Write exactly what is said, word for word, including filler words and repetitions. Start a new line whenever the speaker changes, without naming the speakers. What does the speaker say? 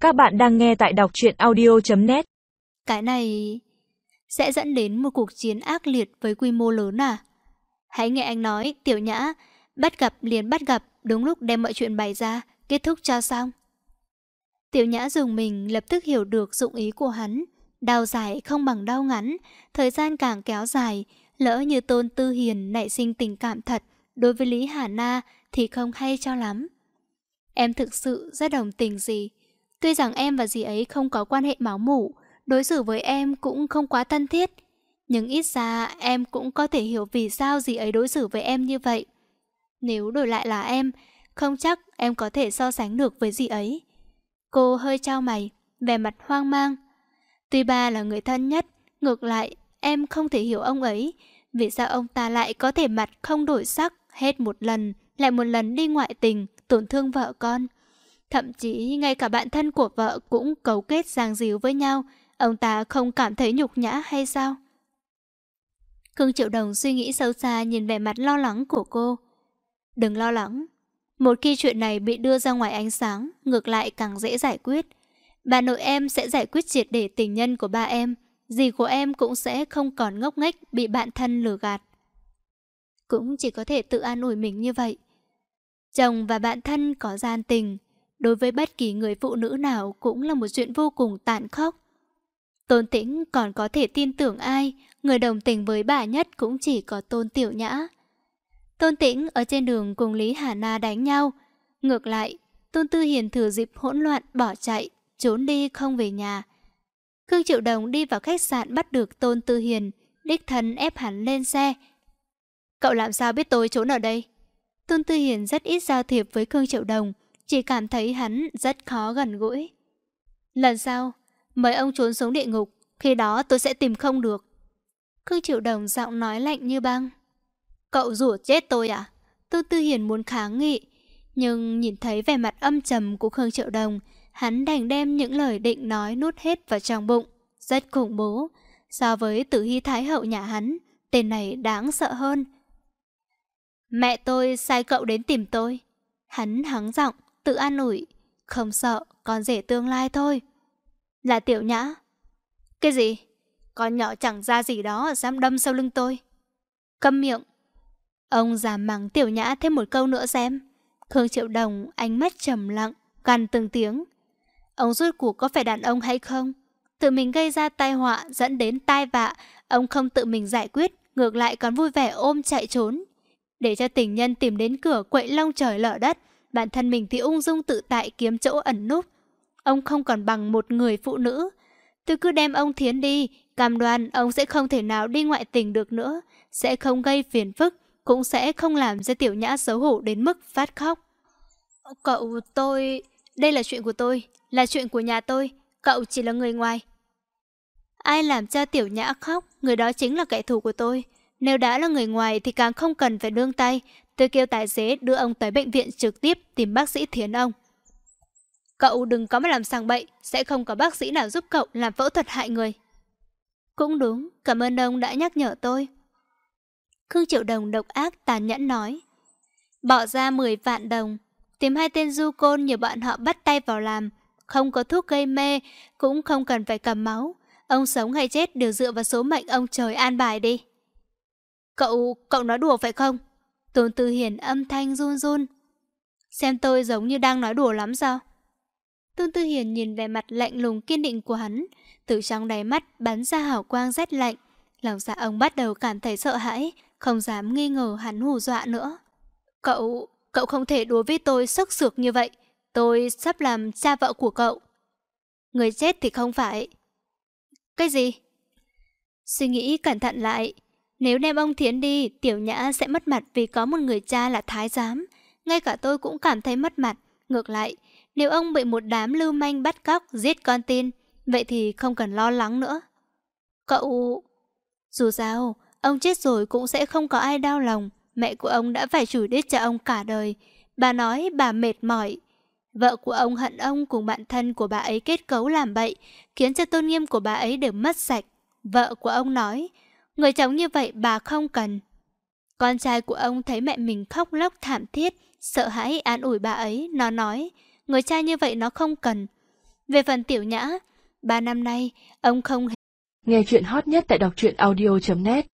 Các bạn đang nghe tại đọc truyện audio chấm net.
Cái này sẽ dẫn đến một cuộc chiến ác liệt với quy mô lớn à? Hãy nghe anh nói, Tiểu Nhã, bắt gặp liền bắt gặp, đúng lúc đem mọi chuyện bày ra, kết thúc cho xong. Tiểu Nhã dùng mình lập tức hiểu được dụng ý của hắn. Đau dài không bằng đau ngắn, thời gian càng kéo dài, lỡ như Tôn Tư Hiền nảy sinh tình cảm thật đối với Lý Hà Na thì không hay cho lắm. Em thực sự rất đồng tình dì. Tuy rằng em và dì ấy không có quan hệ máu mủ, đối xử với em cũng không quá thân thiết, nhưng ít ra em cũng có thể hiểu vì sao dì ấy đối xử với em như vậy. Nếu đổi lại là em, không chắc em có thể so sánh được với dì ấy. Cô hơi chau mày, vẻ mặt hoang mang. Tuy ba là người thân nhất, ngược lại em không thể hiểu ông ấy. Vì sao ông ta lại có thể mặt không đổi sắc, hết một lần, lại một lần đi ngoại tình, tổn thương vợ con. Thậm chí ngay cả bạn thân của vợ cũng cấu kết giang díu với nhau. Ông ta không cảm thấy nhục nhã hay sao? Khương Triệu Đồng suy nghĩ sâu xa, nhìn vẻ mặt lo lắng của cô. Đừng lo lắng. Một khi chuyện này bị đưa ra ngoài ánh sáng, ngược lại càng dễ giải quyết. Bà nội em sẽ giải quyết triệt để tình nhân của ba em. Dì của em cũng sẽ không còn ngốc nghếch bị bạn thân lừa gạt. Cũng chỉ có thể tự an ủi mình như vậy. Chồng và bạn thân có gian tình, đối với bất kỳ người phụ nữ nào cũng là một chuyện vô cùng tàn khốc. Tôn Tĩnh còn có thể tin tưởng ai, người đồng tình với bà nhất cũng chỉ có Tôn Tiểu Nhã. Tôn Tĩnh ở trên đường cùng Lý Hà Na đánh nhau. Ngược lại, Tôn Tư Hiền thừa dịp hỗn loạn bỏ chạy, trốn đi không về nhà. Khương Triệu Đồng đi vào khách sạn bắt được Tôn Tư Hiền, đích thân ép hắn lên xe. Cậu làm sao biết tôi trốn ở đây? Tôn Tư Hiền rất ít giao thiệp với Khương Triệu Đồng, chỉ cảm thấy hắn rất khó gần gũi. Lần sau, mời ông trốn xuống địa ngục, khi đó tôi sẽ tìm không được. Khương Triệu Đồng giọng nói lạnh như băng. Cậu rủa chết tôi à? Tôn Tư Hiền muốn kháng nghị, nhưng nhìn thấy vẻ mặt âm trầm của Khương Triệu Đồng, hắn đành đem những lời định nói nuốt hết vào trong bụng. Rất khủng bố. So với Tử Hy Thái Hậu nhà hắn, tên này đáng sợ hơn. Mẹ tôi sai cậu đến tìm tôi. Hắn hắng giọng, tự an ủi. Không sợ, con rể tương lai thôi. Là Tiểu Nhã. Cái gì? Con nhỏ chẳng ra gì đó dám đâm sau lưng tôi. Câm miệng. Ông dám mắng Tiểu Nhã thêm một câu nữa xem. Khương Triệu Đồng ánh mắt trầm lặng, gằn từng tiếng. Ông rốt cuộc có phải đàn ông hay không? Tự mình gây ra tai họa dẫn đến tai vạ, ông không tự mình giải quyết, ngược lại còn vui vẻ ôm chạy trốn. Để cho tình nhân tìm đến cửa quậy long trời lở đất, bản thân mình thì ung dung tự tại kiếm chỗ ẩn núp. Ông không còn bằng một người phụ nữ. Tôi cứ đem ông Thiến đi, cam đoan ông sẽ không thể nào đi ngoại tình được nữa, sẽ không gây phiền phức, cũng sẽ không làm cho Tiểu Nhã xấu hổ đến mức phát khóc. Cậu, tôi... Đây là chuyện của tôi, là chuyện của nhà tôi, cậu chỉ là người ngoài. Ai làm cho Tiểu Nhã khóc, người đó chính là kẻ thù của tôi. Nếu đã là người ngoài thì càng không cần phải nương tay. Tôi kêu tài xế đưa ông tới bệnh viện trực tiếp tìm bác sĩ Thiến ông. Cậu đừng có mà làm sằng bậy, sẽ không có bác sĩ nào giúp cậu làm phẫu thuật hại người. Cũng đúng, cảm ơn ông đã nhắc nhở tôi. Khương Triệu Đồng độc ác tàn nhẫn nói. Bỏ ra mười vạn đồng, tìm hai tên du côn nhờ bọn họ bắt tay vào làm. Không có thuốc gây mê, cũng không cần phải cầm máu. Ông sống hay chết đều dựa vào số mệnh ông trời an bài đi. Cậu, cậu nói đùa phải không? Tôn Tư Hiền âm thanh run run. Xem tôi giống như đang nói đùa lắm sao? Tôn Tư Hiền nhìn vẻ mặt lạnh lùng kiên định của hắn, từ trong đáy mắt bắn ra hào quang rét lạnh. Lòng dạ ông bắt đầu cảm thấy sợ hãi, không dám nghi ngờ hắn hù dọa nữa. Cậu, cậu không thể đối với tôi sốc sược như vậy. Tôi sắp làm cha vợ của cậu. Người chết thì không phải. Cái gì? Suy nghĩ cẩn thận lại. Nếu đem ông Thiến đi, Tiểu Nhã sẽ mất mặt vì có một người cha là thái giám. Ngay cả tôi cũng cảm thấy mất mặt. Ngược lại, nếu ông bị một đám lưu manh bắt cóc, giết con tin, vậy thì không cần lo lắng nữa. Cậu... Dù sao, ông chết rồi cũng sẽ không có ai đau lòng. Mẹ của ông đã phải chửi đít cho ông cả đời. Bà nói bà mệt mỏi. Vợ của ông hận ông cùng bạn thân của bà ấy kết cấu làm bậy, khiến cho tôn nghiêm của bà ấy đều mất sạch. Vợ của ông nói, người chồng như vậy bà không cần. Con trai của ông thấy mẹ mình khóc lóc thảm thiết, sợ hãi an ủi bà ấy. Nó nói, người cha như vậy nó không cần. Về phần Tiểu Nhã, ba năm nay, ông không hề...
Nghe chuyện hot nhất tại đọc truyện audio chấm net